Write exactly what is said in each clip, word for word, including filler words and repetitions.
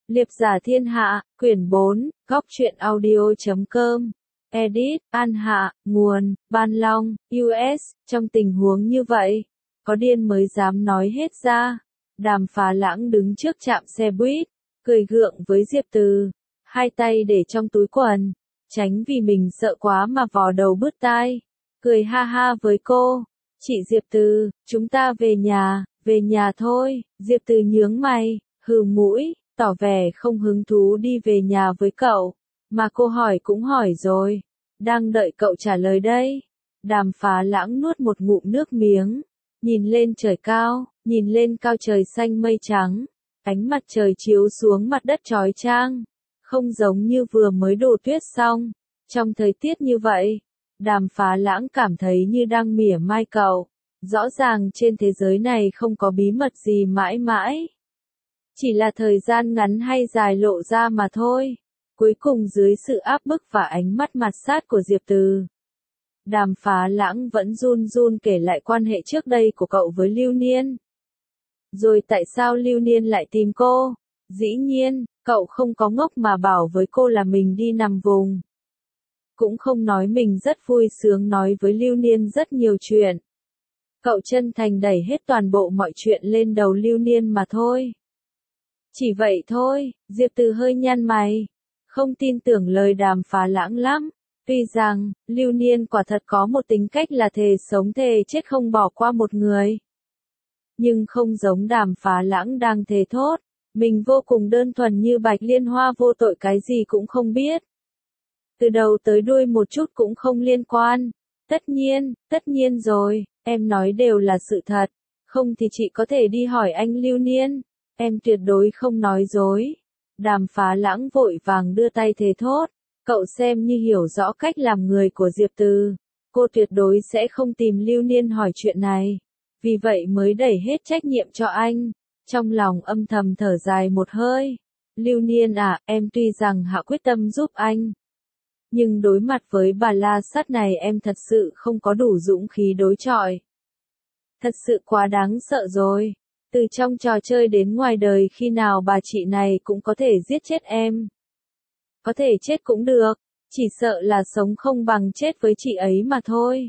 Liệp giả thiên hạ, quyển bốn, góc truyện audio chấm com. Edit, An Hạ, nguồn, Ban Long, u ét, trong tình huống như vậy, có điên mới dám nói hết ra. Đàm Phá Lãng đứng trước trạm xe buýt, cười gượng với Diệp Từ, hai tay để trong túi quần, tránh vì mình sợ quá mà vò đầu bứt tai, cười ha ha với cô. Chị Diệp Từ, chúng ta về nhà, về nhà thôi. Diệp Từ nhướng mày, hừ mũi, tỏ vẻ không hứng thú đi về nhà với cậu, mà cô hỏi cũng hỏi rồi, đang đợi cậu trả lời đây. Đàm Phá Lãng nuốt một ngụm nước miếng, nhìn lên trời cao, nhìn lên cao trời xanh mây trắng, ánh mặt trời chiếu xuống mặt đất chói chang, không giống như vừa mới đổ tuyết xong. Trong thời tiết như vậy, Đàm Phá Lãng cảm thấy như đang mỉa mai cậu. Rõ ràng trên thế giới này không có bí mật gì mãi mãi, chỉ là thời gian ngắn hay dài lộ ra mà thôi. Cuối cùng dưới sự áp bức và ánh mắt mạt sát của Diệp Từ, Đàm Phá Lãng vẫn run run kể lại quan hệ trước đây của cậu với Lưu Niên. Rồi tại sao Lưu Niên lại tìm cô? Dĩ nhiên, cậu không có ngốc mà bảo với cô là mình đi nằm vùng. Cũng không nói mình rất vui sướng nói với Lưu Niên rất nhiều chuyện. Cậu chân thành đẩy hết toàn bộ mọi chuyện lên đầu Lưu Niên mà thôi. Chỉ vậy thôi. Diệp Từ hơi nhăn mày, không tin tưởng lời Đàm Phá Lãng lắm. Tuy rằng, Lưu Niên quả thật có một tính cách là thề sống thề chết không bỏ qua một người. Nhưng không giống Đàm Phá Lãng đang thề thốt, mình vô cùng đơn thuần như Bạch Liên Hoa vô tội cái gì cũng không biết. Từ đầu tới đuôi một chút cũng không liên quan. Tất nhiên, tất nhiên rồi, em nói đều là sự thật. Không thì chị có thể đi hỏi anh Lưu Niên. Em tuyệt đối không nói dối. Đàm Phá Lãng vội vàng đưa tay thề thốt. Cậu xem như hiểu rõ cách làm người của Diệp Từ. Cô tuyệt đối sẽ không tìm Lưu Niên hỏi chuyện này. Vì vậy mới đẩy hết trách nhiệm cho anh. Trong lòng âm thầm thở dài một hơi. Lưu Niên à, em tuy rằng hạ quyết tâm giúp anh, nhưng đối mặt với bà la sắt này em thật sự không có đủ dũng khí đối chọi. Thật sự quá đáng sợ rồi. Từ trong trò chơi đến ngoài đời khi nào bà chị này cũng có thể giết chết em. Có thể chết cũng được, chỉ sợ là sống không bằng chết với chị ấy mà thôi.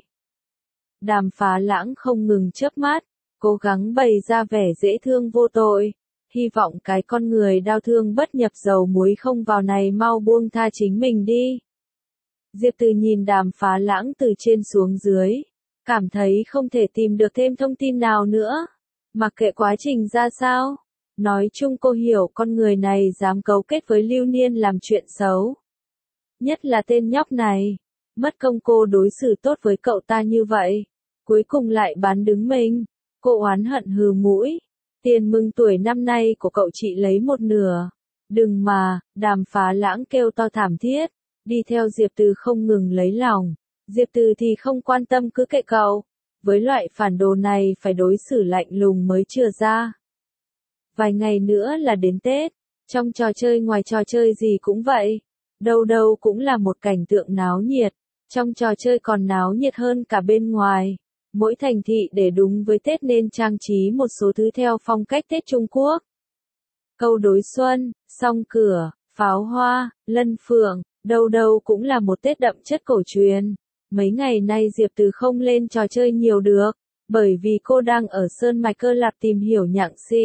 Đàm Phá Lãng không ngừng chớp mắt, cố gắng bày ra vẻ dễ thương vô tội. Hy vọng cái con người đau thương bất nhập dầu muối không vào này mau buông tha chính mình đi. Diệp Từ nhìn Đàm Phá Lãng từ trên xuống dưới, cảm thấy không thể tìm được thêm thông tin nào nữa. Mặc kệ quá trình ra sao, nói chung cô hiểu con người này dám cấu kết với Lưu Niên làm chuyện xấu. Nhất là tên nhóc này, mất công cô đối xử tốt với cậu ta như vậy, cuối cùng lại bán đứng mình. Cô oán hận hừ mũi, tiền mừng tuổi năm nay của cậu chị lấy một nửa. Đừng mà, Đàm Phá Lãng kêu to thảm thiết, đi theo Diệp Từ không ngừng lấy lòng. Diệp Từ thì không quan tâm cứ kệ cậu. Với loại phản đồ này phải đối xử lạnh lùng mới chừa ra. Vài ngày nữa là đến Tết, trong trò chơi ngoài trò chơi gì cũng vậy. Đâu đâu cũng là một cảnh tượng náo nhiệt, trong trò chơi còn náo nhiệt hơn cả bên ngoài. Mỗi thành thị để đúng với Tết nên trang trí một số thứ theo phong cách Tết Trung Quốc. Câu đối xuân, song cửa, pháo hoa, lân phượng, đâu đâu cũng là một Tết đậm chất cổ truyền. Mấy ngày nay Diệp Từ không lên trò chơi nhiều được, bởi vì cô đang ở Sơn Mạch Cơ Lạp tìm hiểu nhạc sĩ.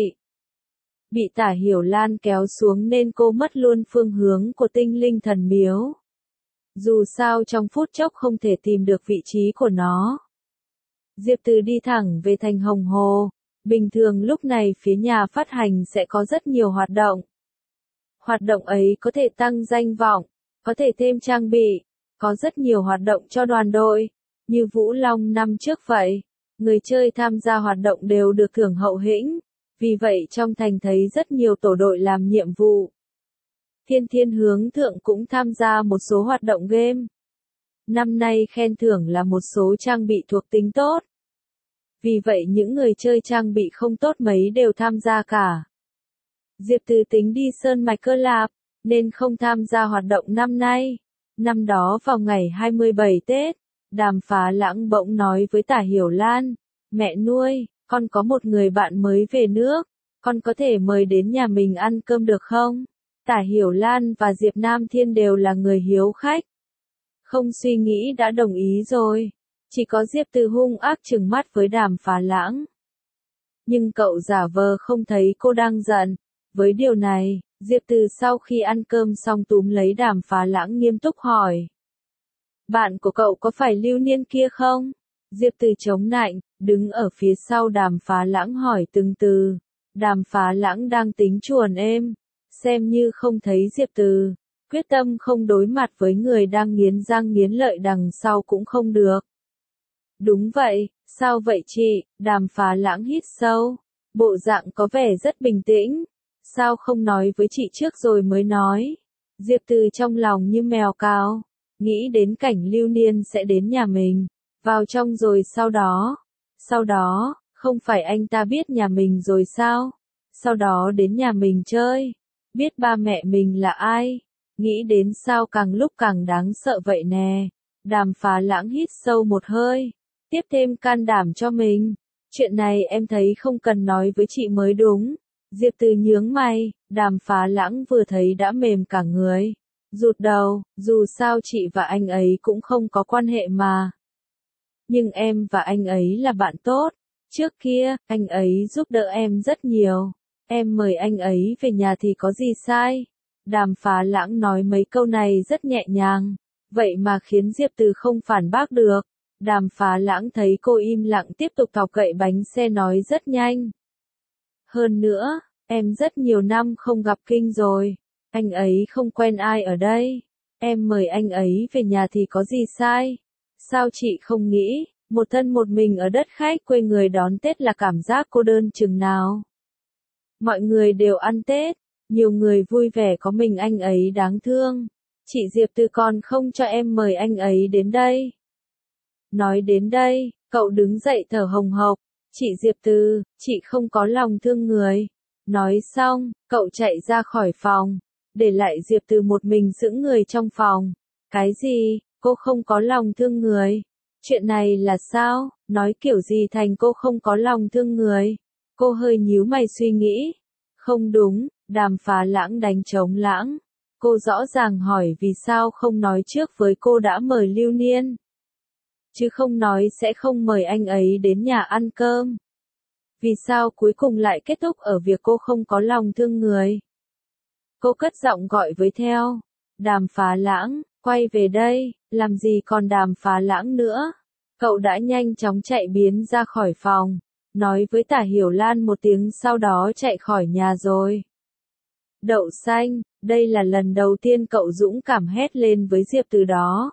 Bị Tả Hiểu Lan kéo xuống nên cô mất luôn phương hướng của Tinh Linh Thần Miếu. Dù sao trong phút chốc không thể tìm được vị trí của nó. Diệp Từ đi thẳng về thành Hồng Hồ. Bình thường lúc này phía nhà phát hành sẽ có rất nhiều hoạt động. Hoạt động ấy có thể tăng danh vọng, có thể thêm trang bị. Có rất nhiều hoạt động cho đoàn đội, như Vũ Long năm trước vậy. Người chơi tham gia hoạt động đều được thưởng hậu hĩnh, vì vậy trong thành thấy rất nhiều tổ đội làm nhiệm vụ. Thiên Thiên Hướng Thượng cũng tham gia một số hoạt động game. Năm nay khen thưởng là một số trang bị thuộc tính tốt. Vì vậy những người chơi trang bị không tốt mấy đều tham gia cả. Diệp Từ tính đi Sơn Mạch Cơ Lạp, nên không tham gia hoạt động năm nay. Năm đó vào ngày hai mươi bảy Tết, Đàm Phá Lãng bỗng nói với Tả Hiểu Lan, mẹ nuôi, con có một người bạn mới về nước, con có thể mời đến nhà mình ăn cơm được không? Tả Hiểu Lan và Diệp Nam Thiên đều là người hiếu khách. Không suy nghĩ đã đồng ý rồi. Chỉ có Diệp Từ hung ác trừng mắt với Đàm Phá Lãng. Nhưng cậu giả vờ không thấy cô đang giận. Với điều này, Diệp Từ sau khi ăn cơm xong túm lấy Đàm Phá Lãng nghiêm túc hỏi. Bạn của cậu có phải Lưu Niên kia không? Diệp Từ chống nạnh, đứng ở phía sau Đàm Phá Lãng hỏi từng từ. Đàm Phá Lãng đang tính chuồn êm, xem như không thấy Diệp Từ, quyết tâm không đối mặt với người đang nghiến răng nghiến lợi đằng sau cũng không được. Đúng vậy, sao vậy chị? Đàm Phá Lãng hít sâu, bộ dạng có vẻ rất bình tĩnh. Sao không nói với chị trước rồi mới nói? Diệp Từ trong lòng như mèo cào, nghĩ đến cảnh Lưu Niên sẽ đến nhà mình, vào trong rồi sau đó, sau đó, không phải anh ta biết nhà mình rồi sao? Sau đó đến nhà mình chơi, biết ba mẹ mình là ai? Nghĩ đến sao càng lúc càng đáng sợ vậy nè. Đàm Phá Lãng hít sâu một hơi, tiếp thêm can đảm cho mình. Chuyện này em thấy không cần nói với chị mới đúng. Diệp Từ nhướng mày, Đàm Phá Lãng vừa thấy đã mềm cả người. Rụt đầu, dù sao chị và anh ấy cũng không có quan hệ mà. Nhưng em và anh ấy là bạn tốt. Trước kia, anh ấy giúp đỡ em rất nhiều. Em mời anh ấy về nhà thì có gì sai? Đàm Phá Lãng nói mấy câu này rất nhẹ nhàng. Vậy mà khiến Diệp Từ không phản bác được. Đàm Phá Lãng thấy cô im lặng tiếp tục thọc gậy bánh xe nói rất nhanh. Hơn nữa, em rất nhiều năm không gặp Kinh rồi. Anh ấy không quen ai ở đây. Em mời anh ấy về nhà thì có gì sai? Sao chị không nghĩ, một thân một mình ở đất khách quê người đón Tết là cảm giác cô đơn chừng nào? Mọi người đều ăn Tết, nhiều người vui vẻ có mình anh ấy đáng thương. Chị Diệp Từ còn không cho em mời anh ấy đến đây. Nói đến đây, cậu đứng dậy thở hồng hộc. Chị Diệp Từ, chị không có lòng thương người. Nói xong, cậu chạy ra khỏi phòng, để lại Diệp Từ một mình sững người trong phòng. Cái gì, cô không có lòng thương người? Chuyện này là sao? Nói kiểu gì thành cô không có lòng thương người? Cô hơi nhíu mày suy nghĩ. Không đúng, Đàm Phá Lãng đánh trống lãng. Cô rõ ràng hỏi vì sao không nói trước với cô đã mời Lưu Niên. Chứ không nói sẽ không mời anh ấy đến nhà ăn cơm. Vì sao cuối cùng lại kết thúc ở việc cô không có lòng thương người? Cô cất giọng gọi với theo. Đàm Phá Lãng, quay về đây, làm gì còn Đàm Phá Lãng nữa? Cậu đã nhanh chóng chạy biến ra khỏi phòng, nói với Tả Hiểu Lan một tiếng sau đó chạy khỏi nhà rồi. Đậu xanh, đây là lần đầu tiên cậu dũng cảm hét lên với Diệp Từ đó.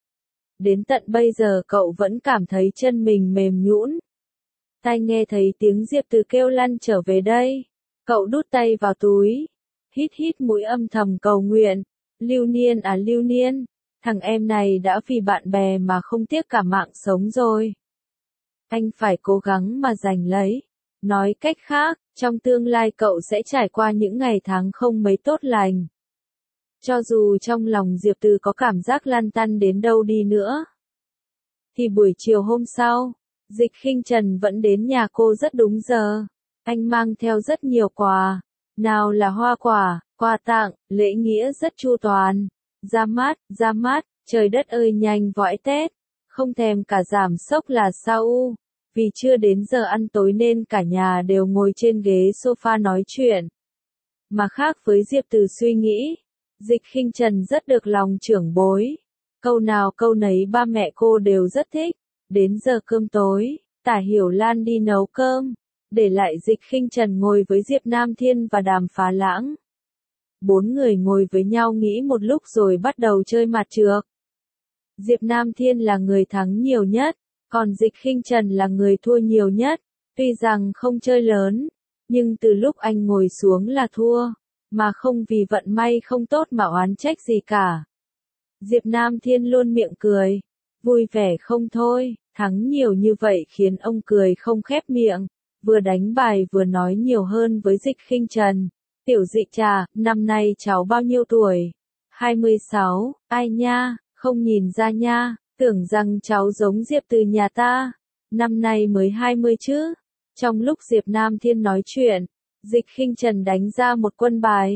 Đến tận bây giờ cậu vẫn cảm thấy chân mình mềm nhũn. Tai nghe thấy tiếng Diệp Từ kêu lăn trở về đây. Cậu đút tay vào túi, hít hít mũi âm thầm cầu nguyện. Lưu Niên à Lưu Niên, thằng em này đã vì bạn bè mà không tiếc cả mạng sống rồi. Anh phải cố gắng mà giành lấy. Nói cách khác, trong tương lai cậu sẽ trải qua những ngày tháng không mấy tốt lành. Cho dù trong lòng Diệp Từ có cảm giác lăn tăn đến đâu đi nữa. Thì buổi chiều hôm sau, Dịch Khinh Trần vẫn đến nhà cô rất đúng giờ. Anh mang theo rất nhiều quà. Nào là hoa quả, quà tặng, lễ nghĩa rất chu toàn. Ra mắt, ra mắt, trời đất ơi nhanh või Tết. Không thèm cả giảm sốc là sao u. Vì chưa đến giờ ăn tối nên cả nhà đều ngồi trên ghế sofa nói chuyện. Mà khác với Diệp Từ suy nghĩ, Dịch Khinh Trần rất được lòng trưởng bối. Câu nào câu nấy ba mẹ cô đều rất thích. Đến giờ cơm tối, Tả Hiểu Lan đi nấu cơm, để lại Dịch Khinh Trần ngồi với Diệp Nam Thiên và Đàm Phá Lãng. Bốn người ngồi với nhau nghĩ một lúc rồi bắt đầu chơi mặt trược. Diệp Nam Thiên là người thắng nhiều nhất, còn Dịch Khinh Trần là người thua nhiều nhất. Tuy rằng không chơi lớn, nhưng từ lúc anh ngồi xuống là thua, mà không vì vận may không tốt mà oán trách gì cả. Diệp Nam Thiên luôn miệng cười, vui vẻ không thôi, thắng nhiều như vậy khiến ông cười không khép miệng, vừa đánh bài vừa nói nhiều hơn với Dịch Khinh Trần. Tiểu Dịch trà, năm nay cháu bao nhiêu tuổi? hai mươi sáu, ai nha, không nhìn ra nha, tưởng rằng cháu giống Diệp Từ nhà ta, năm nay mới hai mươi chứ. Trong lúc Diệp Nam Thiên nói chuyện, Dịch Khinh Trần đánh ra một quân bài.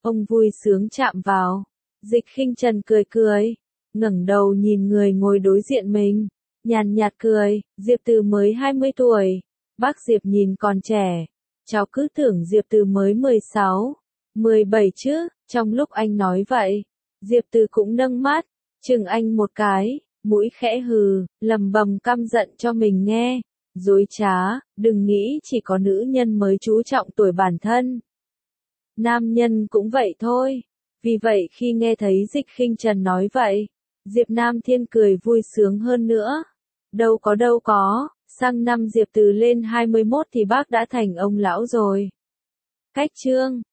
Ông vui sướng chạm vào. Dịch Khinh Trần cười cười, ngẩng đầu nhìn người ngồi đối diện mình, nhàn nhạt cười, Diệp Từ mới hai mươi tuổi, bác Diệp nhìn còn trẻ, cháu cứ tưởng Diệp Từ mới mười sáu, mười bảy chứ. Trong lúc anh nói vậy, Diệp Từ cũng nâng mắt, chừng anh một cái, mũi khẽ hừ, lầm bầm căm giận cho mình nghe, dối trá, đừng nghĩ chỉ có nữ nhân mới chú trọng tuổi bản thân. Nam nhân cũng vậy thôi. Vì vậy khi nghe thấy Dịch Khinh Trần nói vậy, Diệp Nam Thiên cười vui sướng hơn nữa. Đâu có đâu có, sang năm Diệp Từ lên hai mươi mốt thì bác đã thành ông lão rồi. Cách chương